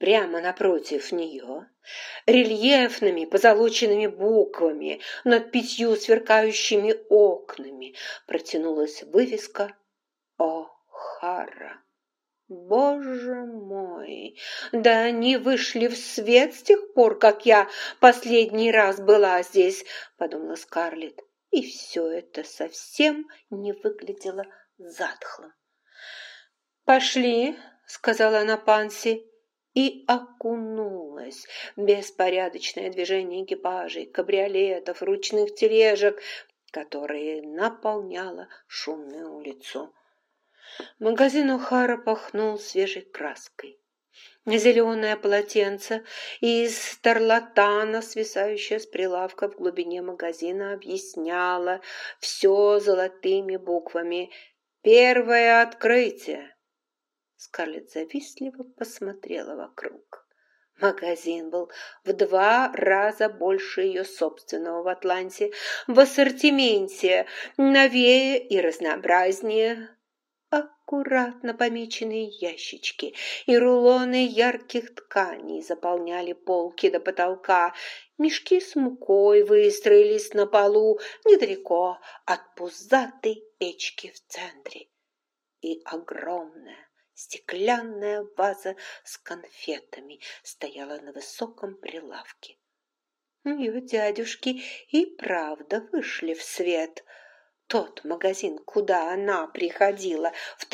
Прямо напротив нее, рельефными позолоченными буквами над 5 сверкающими окнами, протянулась вывеска «О'Хара». «Боже мой! Да они вышли в свет с тех пор, как я последний раз была здесь», — подумала Скарлетт. И все это совсем не выглядело затхлым. «Пошли», — сказала она Панси, и окунулась в беспорядочное движение экипажей, кабриолетов, ручных тележек, которые наполняла шумную улицу. Магазин О'Хара пахнул свежей краской. Зеленое полотенце из тарлатана, свисающее с прилавка в глубине магазина, объясняло все золотыми буквами «Первое открытие». Скарлетт завистливо посмотрела вокруг. Магазин был в 2 раза больше ее собственного в Атланте, в ассортименте новее и разнообразнее. Аккуратно помеченные ящички и рулоны ярких тканей заполняли полки до потолка. Мешки с мукой выстроились на полу недалеко от пузатой печки в центре. И огромная стеклянная ваза с конфетами стояла на высоком прилавке. Ее дядюшки и правда вышли в свет. Тот магазин, куда она приходила в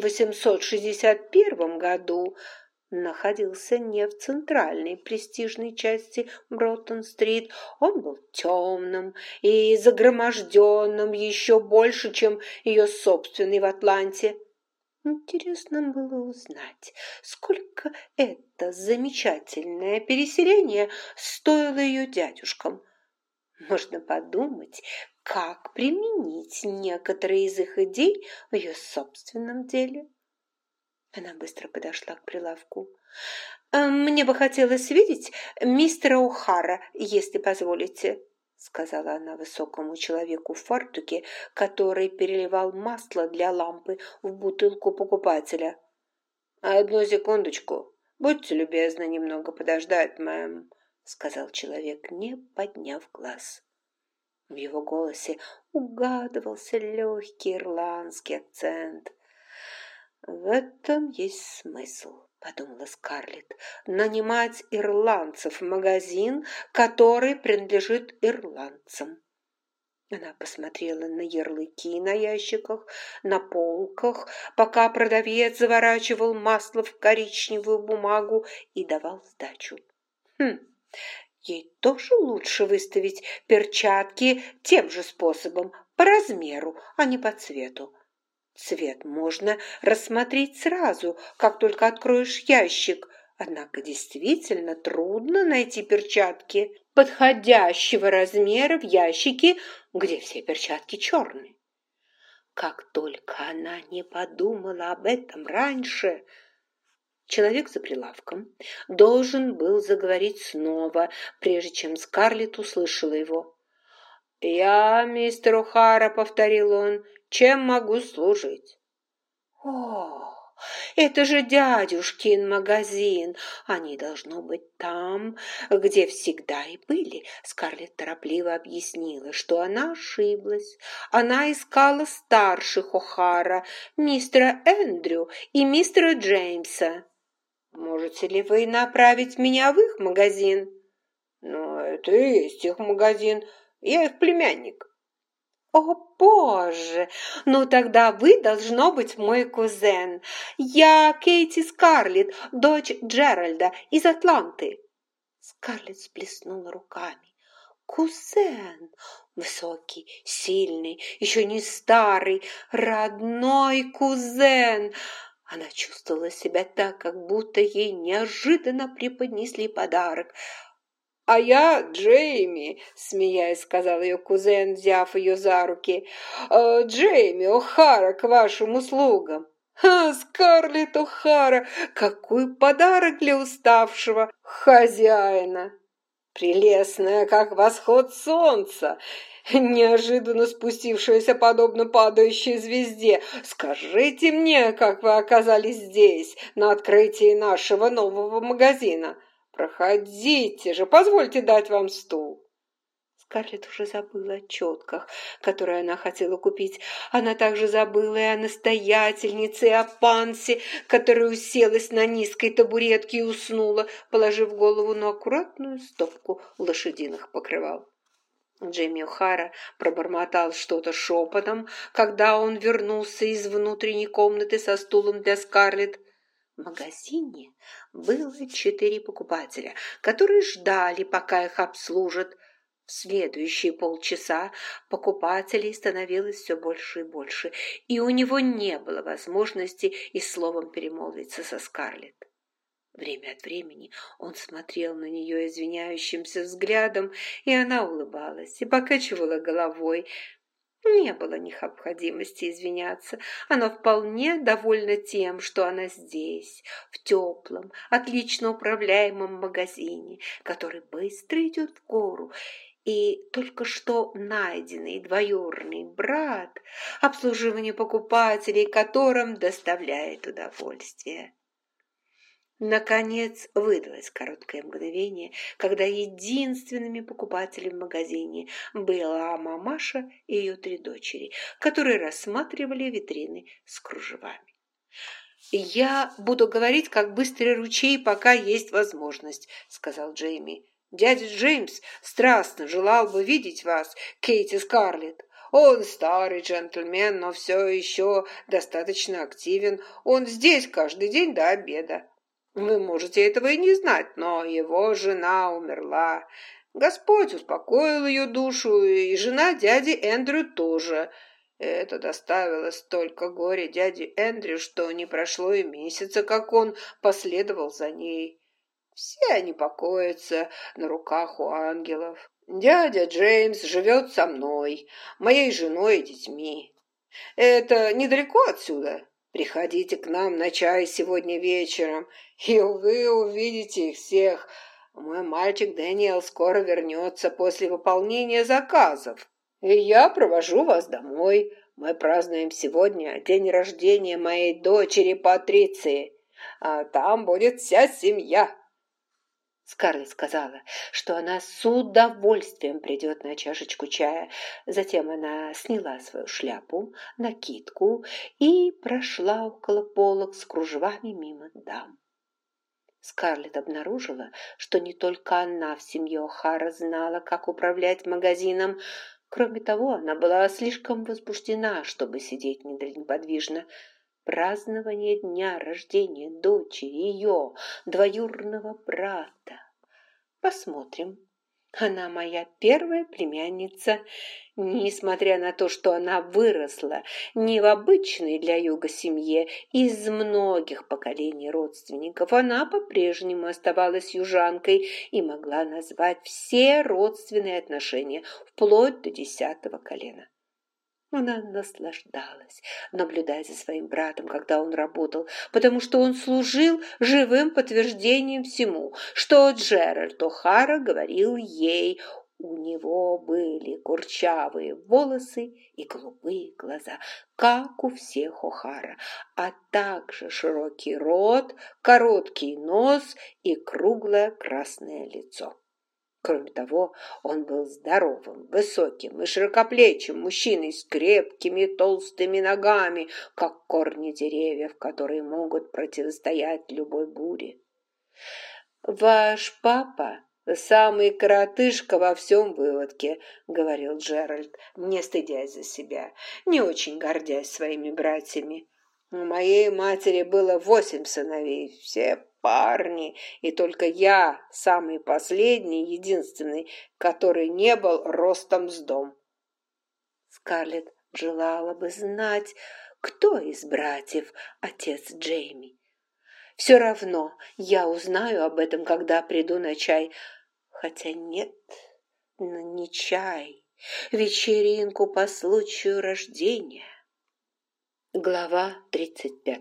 1861 году, находился не в центральной престижной части Броттон-стрит. Он был темным и загроможденным еще больше, чем ее собственный в Атланте. Интересно было узнать, сколько это замечательное переселение стоило ее дядюшкам. Можно подумать, как применить некоторые из их идей в ее собственном деле. Она быстро подошла к прилавку. «Мне бы хотелось видеть мистера О'Хара, если позволите», сказала она высокому человеку в фартуке, который переливал масло для лампы в бутылку покупателя. «Одну секундочку. Будьте любезны немного подождать, мэм», сказал человек, не подняв глаз. В его голосе угадывался легкий ирландский акцент. «В этом есть смысл», — подумала Скарлетт, «нанимать ирландцев в магазин, который принадлежит ирландцам». Она посмотрела на ярлыки на ящиках, на полках, пока продавец заворачивал масло в коричневую бумагу и давал сдачу. Ей тоже лучше выставить перчатки тем же способом, по размеру, а не по цвету. Цвет можно рассмотреть сразу, как только откроешь ящик. Однако действительно трудно найти перчатки подходящего размера в ящике, где все перчатки черные. Как только она не подумала об этом раньше, человек за прилавком должен был заговорить снова, прежде чем Скарлетт услышала его. «Я, мистер О'Хара», — повторил он, — «чем могу служить?» «О, это же дядюшкин магазин! Они, должно быть, там, где всегда и были». Скарлетт торопливо объяснила, что она ошиблась. Она искала старших О'Хара, мистера Эндрю и мистера Джеймса. «Можете ли вы направить меня в их магазин?» «Ну, это и есть их магазин. Я их племянник». «О, Боже! Ну, тогда вы, должно быть, мой кузен. Я Кейти Скарлетт, дочь Джеральда из Атланты». Скарлетт сплеснула руками. «Кузен! Высокий, сильный, еще не старый, родной кузен!» Она чувствовала себя так, как будто ей неожиданно преподнесли подарок. «А я Джейми», — смеясь, сказал ее кузен, взяв ее за руки. «Джейми О'Хара к вашим услугам». «Скарлетт О'Хара, какой подарок для уставшего хозяина! Прелестная, как восход солнца! неожиданно спустившаяся подобно падающей звезде. Скажите мне, как вы оказались здесь, на открытии нашего нового магазина? Проходите же, позвольте дать вам стул». Скарлетт уже забыла о четках, которые она хотела купить. Она также забыла и о настоятельнице, и о пансе, которая уселась на низкой табуретке и уснула, положив голову на аккуратную стопку лошадиных покрывал. Джейми О'Хара пробормотал что-то шепотом, когда он вернулся из внутренней комнаты со стулом для Скарлетт. В магазине было 4 покупателя, которые ждали, пока их обслужат. В следующие полчаса покупателей становилось все больше и больше, и у него не было возможности и словом перемолвиться со Скарлетт. Время от времени он смотрел на нее извиняющимся взглядом, и она улыбалась и покачивала головой. Не было необходимости извиняться. Она вполне довольна тем, что она здесь, в теплом, отлично управляемом магазине, который быстро идет в гору, и только что найденный двоюродный брат, обслуживание покупателей которым доставляет удовольствие. Наконец выдалось короткое мгновение, когда единственными покупателями в магазине была мамаша и ее 3 дочери, которые рассматривали витрины с кружевами. «Я буду говорить, как быстрый ручей, пока есть возможность», — сказал Джейми. «Дядя Джеймс страстно желал бы видеть вас, Кейт и Скарлетт. Он старый джентльмен, но все еще достаточно активен. Он здесь каждый день до обеда. Вы можете этого и не знать, но его жена умерла. Господь успокоил ее душу, и жена дяди Эндрю тоже. Это доставило столько горя дяде Эндрю, что не прошло и месяца, как он последовал за ней. Все они покоятся на руках у ангелов. Дядя Джеймс живет со мной, моей женой и детьми. Это недалеко отсюда. Приходите к нам на чай сегодня вечером, и вы увидите их всех. Мой мальчик Дэниел скоро вернется после выполнения заказов, и я провожу вас домой. Мы празднуем сегодня день рождения моей дочери Патриции, а там будет вся семья». Скарлетт сказала, что она с удовольствием придет на чашечку чая. Затем она сняла свою шляпу, накидку и прошла около полок с кружевами мимо дам. Скарлетт обнаружила, что не только она в семье О'Хара знала, как управлять магазином. Кроме того, она была слишком возбуждена, чтобы сидеть неподвижно. Празднование дня рождения дочери ее двоюродного брата. Посмотрим. Она моя первая племянница. Несмотря на то, что она выросла не в обычной для юга семье, из многих поколений родственников, она по-прежнему оставалась южанкой и могла назвать все родственные отношения, вплоть до 10-го колена. Она наслаждалась, наблюдая за своим братом, когда он работал, потому что он служил живым подтверждением всему, что Джеральд О'Хара говорил ей. У него были курчавые волосы и голубые глаза, как у всех О'Хара, а также широкий рот, короткий нос и круглое красное лицо. Кроме того, он был здоровым, высоким и широкоплечим мужчиной с крепкими толстыми ногами, как корни деревьев, которые могут противостоять любой буре. «Ваш папа самый коротышка во всем выводке», — говорил Джеральд, не стыдясь за себя, не очень гордясь своими братьями. «У моей матери было 8 сыновей, все парни, и только я, самый последний, единственный, который не был ростом с дом». Скарлетт желала бы знать, кто из братьев отец Джейми. «Все равно я узнаю об этом, когда приду на чай. Хотя нет, не чай, вечеринку по случаю рождения». Глава 35.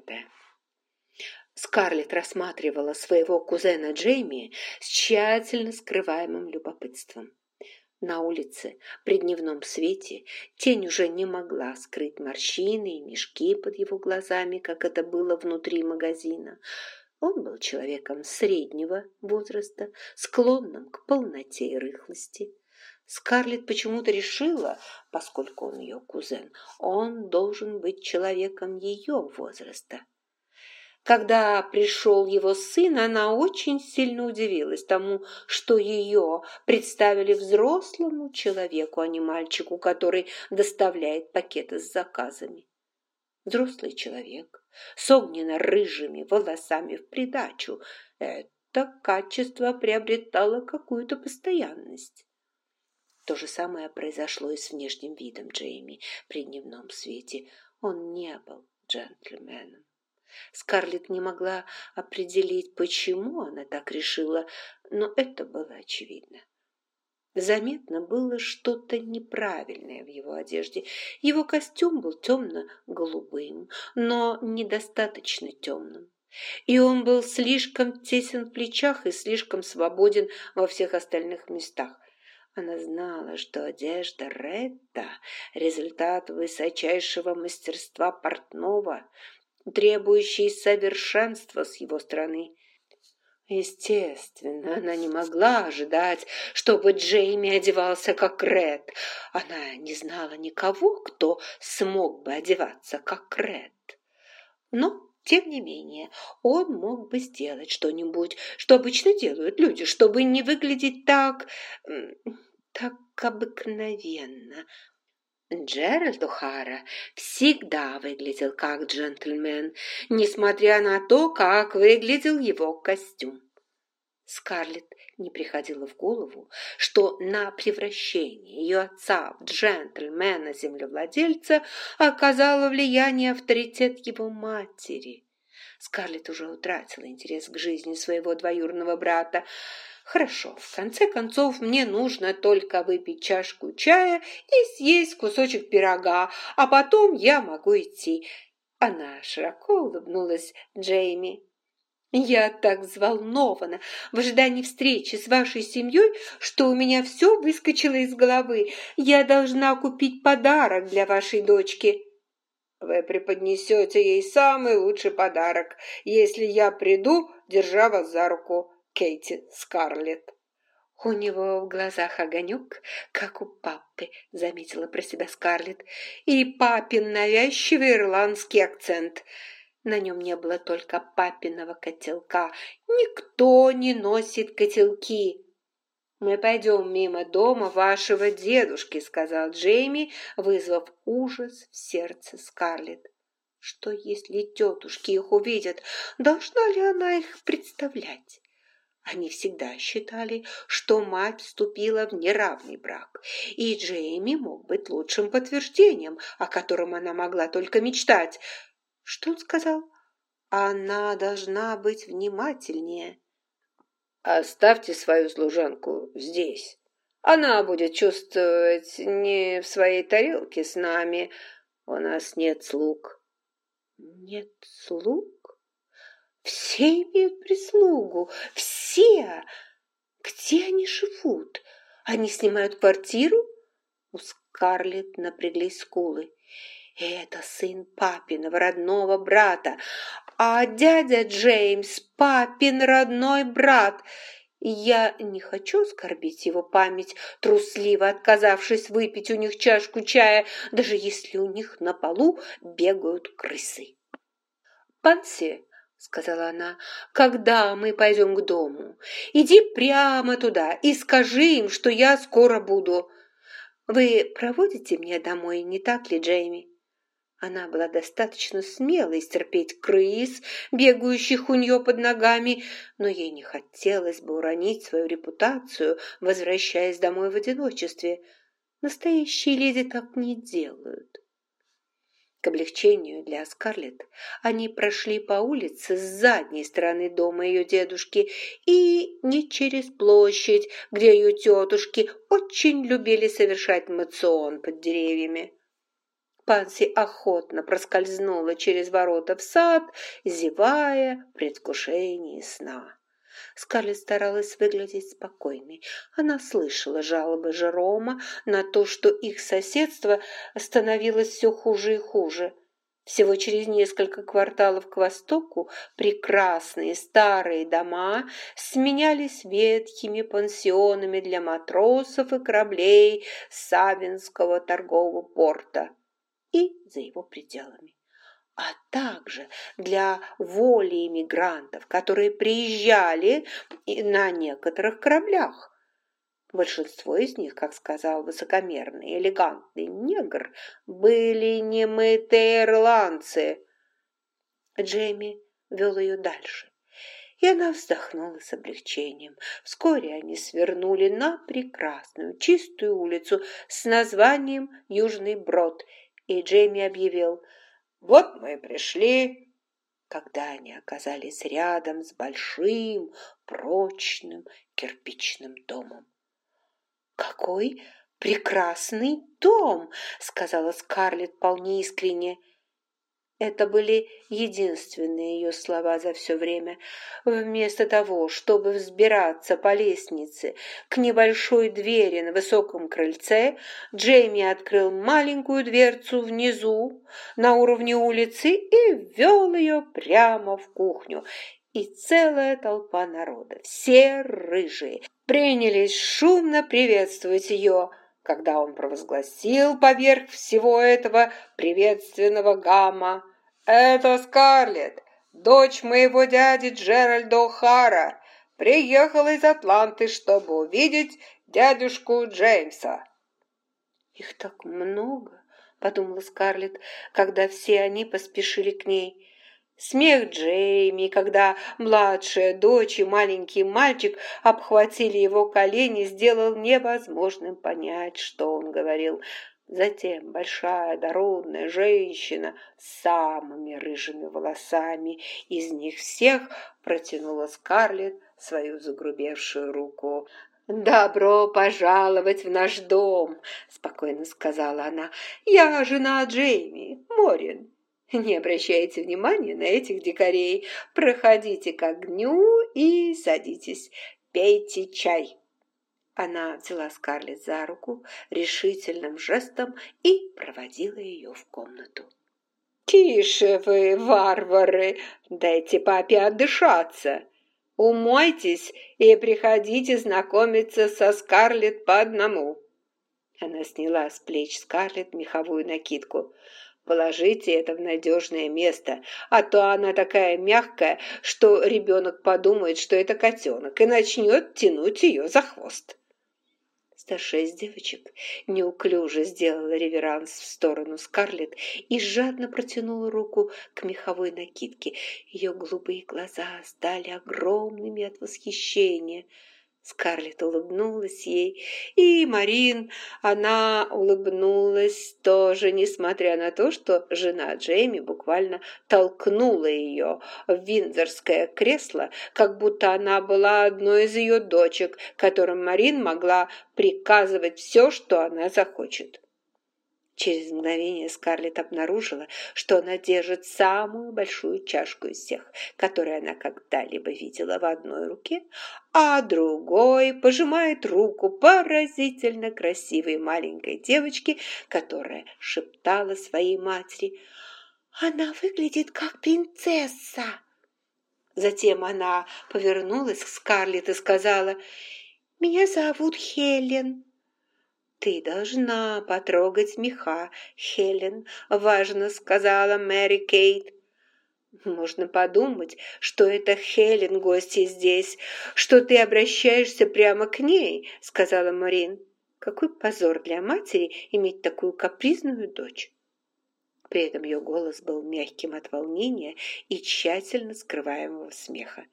Скарлетт рассматривала своего кузена Джейми с тщательно скрываемым любопытством. На улице, при дневном свете, тень уже не могла скрыть морщины и мешки под его глазами, как это было внутри магазина. Он был человеком среднего возраста, склонным к полноте и рыхлости. Скарлетт почему-то решила, поскольку он ее кузен, он должен быть человеком ее возраста. Когда пришел его сын, она очень сильно удивилась тому, что ее представили взрослому человеку, а не мальчику, который доставляет пакеты с заказами. Взрослый человек с огненно-рыжими волосами в придачу. Это качество приобретало какую-то постоянность. То же самое произошло и с внешним видом Джейми при дневном свете. Он не был джентльменом. Скарлетт не могла определить, почему она так решила, но это было очевидно. Заметно было что-то неправильное в его одежде. Его костюм был темно-голубым, но недостаточно темным. И он был слишком тесен в плечах и слишком свободен во всех остальных местах. Она знала, что одежда Ретта – результат высочайшего мастерства портного, требующий совершенства с его стороны. Естественно, она не могла ожидать, чтобы Джейми одевался как Ред. Она не знала никого, кто смог бы одеваться как Ред. Но, тем не менее, он мог бы сделать что-нибудь, что обычно делают люди, чтобы не выглядеть так обыкновенно. Джеральд О'Хара всегда выглядел как джентльмен, несмотря на то, как выглядел его костюм. Скарлетт не приходило в голову, что на превращение ее отца в джентльмена-землевладельца оказало влияние авторитет его матери. Скарлетт уже утратила интерес к жизни своего двоюродного брата. Хорошо, в конце концов, мне нужно только выпить чашку чая и съесть кусочек пирога, а потом я могу идти. Она широко улыбнулась Джейми. Я так взволнована в ожидании встречи с вашей семьей, что у меня все выскочило из головы. Я должна купить подарок для вашей дочки. Вы преподнесете ей самый лучший подарок, если я приду, держа вас за руку, Кейти Скарлетт. У него в глазах огонек, как у папы, заметила про себя Скарлетт, и папин навязчивый ирландский акцент. На нем не было только папиного котелка. Никто не носит котелки. «Мы пойдем мимо дома вашего дедушки», — сказал Джейми, вызвав ужас в сердце Скарлетт. Что, если тетушки их увидят? Должна ли она их представлять? Они всегда считали, что мать вступила в неравный брак, и Джейми мог быть лучшим подтверждением, о котором она могла только мечтать. Что он сказал? Она должна быть внимательнее. «Оставьте свою служанку здесь. Она будет чувствовать не в своей тарелке с нами. У нас нет слуг». «Нет слуг? Все имеют прислугу. Все. Где они живут? Они снимают квартиру?» У Скарлетт напряглись скулы. «Это сын папиного родного брата, а дядя Джеймс – папин родной брат. Я не хочу оскорбить его память, трусливо отказавшись выпить у них чашку чая, даже если у них на полу бегают крысы». «Панси», – сказала она, – «когда мы пойдем к дому, иди прямо туда и скажи им, что я скоро буду. Вы проводите меня домой, не так ли, Джейми?» Она была достаточно смелой стерпеть крыс, бегающих у нее под ногами, но ей не хотелось бы уронить свою репутацию, возвращаясь домой в одиночестве. Настоящие леди так не делают. К облегчению для Скарлетт они прошли по улице с задней стороны дома ее дедушки и не через площадь, где ее тетушки очень любили совершать моцион под деревьями. Панси охотно проскользнула через ворота в сад, зевая в предвкушении сна. Скарлетт старалась выглядеть спокойной. Она слышала жалобы Жерома на то, что их соседство становилось все хуже и хуже. Всего через несколько кварталов к востоку прекрасные старые дома сменялись ветхими пансионами для матросов и кораблей Савинского торгового порта и за его пределами, а также для воли иммигрантов, которые приезжали на некоторых кораблях. Большинство из них, как сказал высокомерный, элегантный негр, были немытые ирландцы. Джейми вел ее дальше, и она вздохнула с облегчением. Вскоре они свернули на прекрасную чистую улицу с названием Южный Брод, и Джейми объявил: «Вот мы и пришли». Когда они оказались рядом с большим, прочным кирпичным домом. «Какой прекрасный дом!» — сказала Скарлетт вполне искренне. Это были единственные ее слова за все время. Вместо того, чтобы взбираться по лестнице к небольшой двери на высоком крыльце, Джейми открыл маленькую дверцу внизу, на уровне улицы, и ввел ее прямо в кухню. И целая толпа народа, все рыжие, принялись шумно приветствовать ее, когда он провозгласил поверх всего этого приветственного гамма: «Это Скарлетт, дочь моего дяди Джеральда О'Хара, приехала из Атланты, чтобы увидеть дядюшку Джеймса». «Их так много», — подумала Скарлетт, когда все они поспешили к ней. Смех Джейми, когда младшая дочь и маленький мальчик обхватили его колени, сделал невозможным понять, что он говорил. Затем большая дородная женщина с самыми рыжими волосами из них всех протянула Скарлетт свою загрубевшую руку. «Добро пожаловать в наш дом», — спокойно сказала она. «Я жена Джейми, Морин. Не обращайте внимания на этих дикарей. Проходите к огню и садитесь. Пейте чай». Она взяла Скарлетт за руку решительным жестом и проводила ее в комнату. «Тише вы, варвары! Дайте папе отдышаться! Умойтесь и приходите знакомиться со Скарлетт по одному». Она сняла с плеч Скарлетт меховую накидку. «Положите это в надежное место, а то она такая мягкая, что ребенок подумает, что это котенок, и начнет тянуть ее за хвост». Старшая из девочек неуклюже сделала реверанс в сторону Скарлетт и жадно протянула руку к меховой накидке. Ее голубые глаза стали огромными от восхищения. Скарлетт улыбнулась ей, и Марин, она улыбнулась тоже, несмотря на то, что жена Джейми буквально толкнула ее в виндзорское кресло, как будто она была одной из ее дочек, которым Марин могла приказывать все, что она захочет. Через мгновение Скарлетт обнаружила, что она держит самую большую чашку из всех, которые она когда-либо видела, в одной руке, а другой пожимает руку поразительно красивой маленькой девочке, которая шептала своей матери: «Она выглядит как принцесса». Затем она повернулась к Скарлетт и сказала: «Меня зовут Хелен». «Ты должна потрогать меха, Хелен», — важно сказала Мэри Кейт. «Можно подумать, что это Хелен гостья здесь, что ты обращаешься прямо к ней», — сказала Марин. «Какой позор для матери иметь такую капризную дочь». При этом ее голос был мягким от волнения и тщательно скрываемого смеха.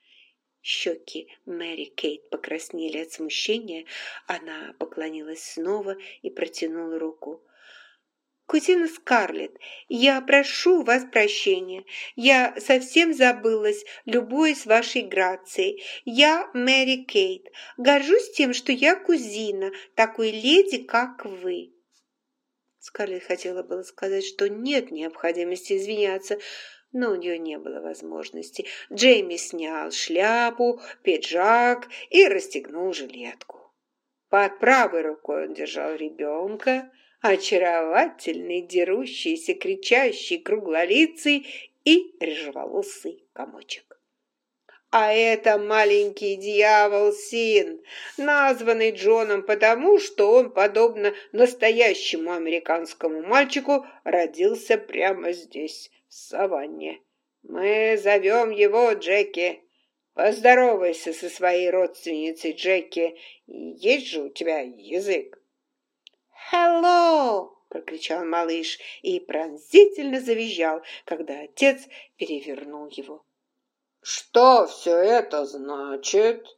Щеки Мэри Кейт покраснели от смущения. Она поклонилась снова и протянула руку. «Кузина Скарлетт, я прошу вас прощения. Я совсем забылась, любуясь вашей грацией. Я Мэри Кейт. Горжусь тем, что я кузина такой леди, как вы». Скарлетт хотела было сказать, что нет необходимости извиняться, но у нее не было возможности. Джейми снял шляпу, пиджак и расстегнул жилетку. Под правой рукой он держал ребенка, очаровательный, дерущийся, кричащий, круглолицый и рыжеволосый комочек. А это маленький дьявол Син, названный Джоном потому, что он, подобно настоящему американскому мальчику, родился прямо здесь, в саванне. Мы зовем его Джеки. Поздоровайся со своей родственницей Джеки. Есть же у тебя язык? «Hello!» – прокричал малыш и пронзительно завизжал, когда отец перевернул его. «Что все это значит?»